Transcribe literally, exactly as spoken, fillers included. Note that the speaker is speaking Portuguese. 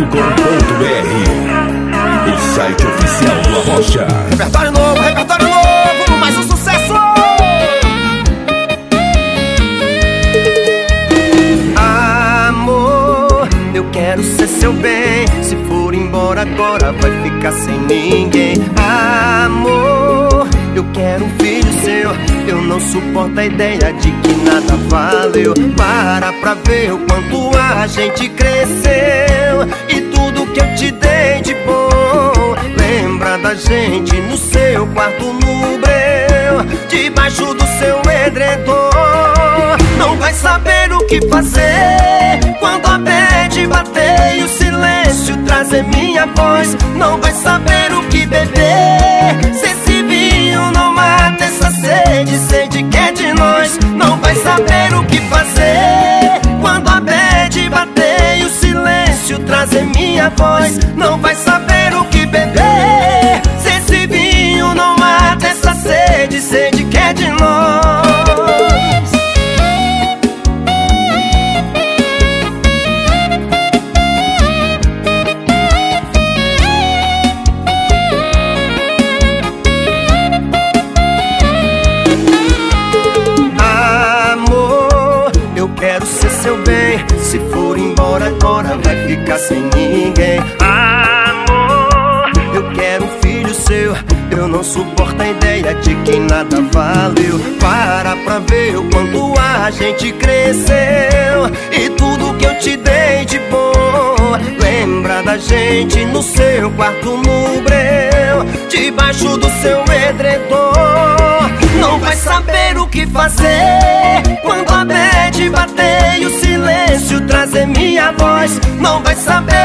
ponto com ponto br, o site oficial do Arrocha. Repertório novo, repertório novo, mais um sucesso! Amor, eu quero ser seu bem. Se for embora agora vai ficar sem ninguém. Amor, eu quero um filho seu. Eu não suporto a ideia de que nada valeu. Para pra ver o quanto a gente cresceu e tudo que eu te dei de bom. Lembra da gente no seu quarto no breu, debaixo do seu edredom. Não vai saber o que fazer quando a bad bater e o silêncio trazer minha voz. Não vai saber o que beber se esse vinho não mata essa sede, sede que é de nós. Não vai saber o que fazer quando a bad bater e o silêncio trazer minha voz. Não vai saber o que beber se esse vinho não mata essa sede, sede que é de nós. Quero ser seu bem. Se for embora agora vai ficar sem ninguém. Amor, eu quero um filho seu. Eu não suporto a ideia de que nada valeu. Para pra ver o quanto a gente cresceu e tudo que eu te dei de bom. Lembra da gente no seu quarto no breu, debaixo do seu edredom. Não vai saber o que fazer quando a bad bater e o silêncio trazer minha voz. Não vai saber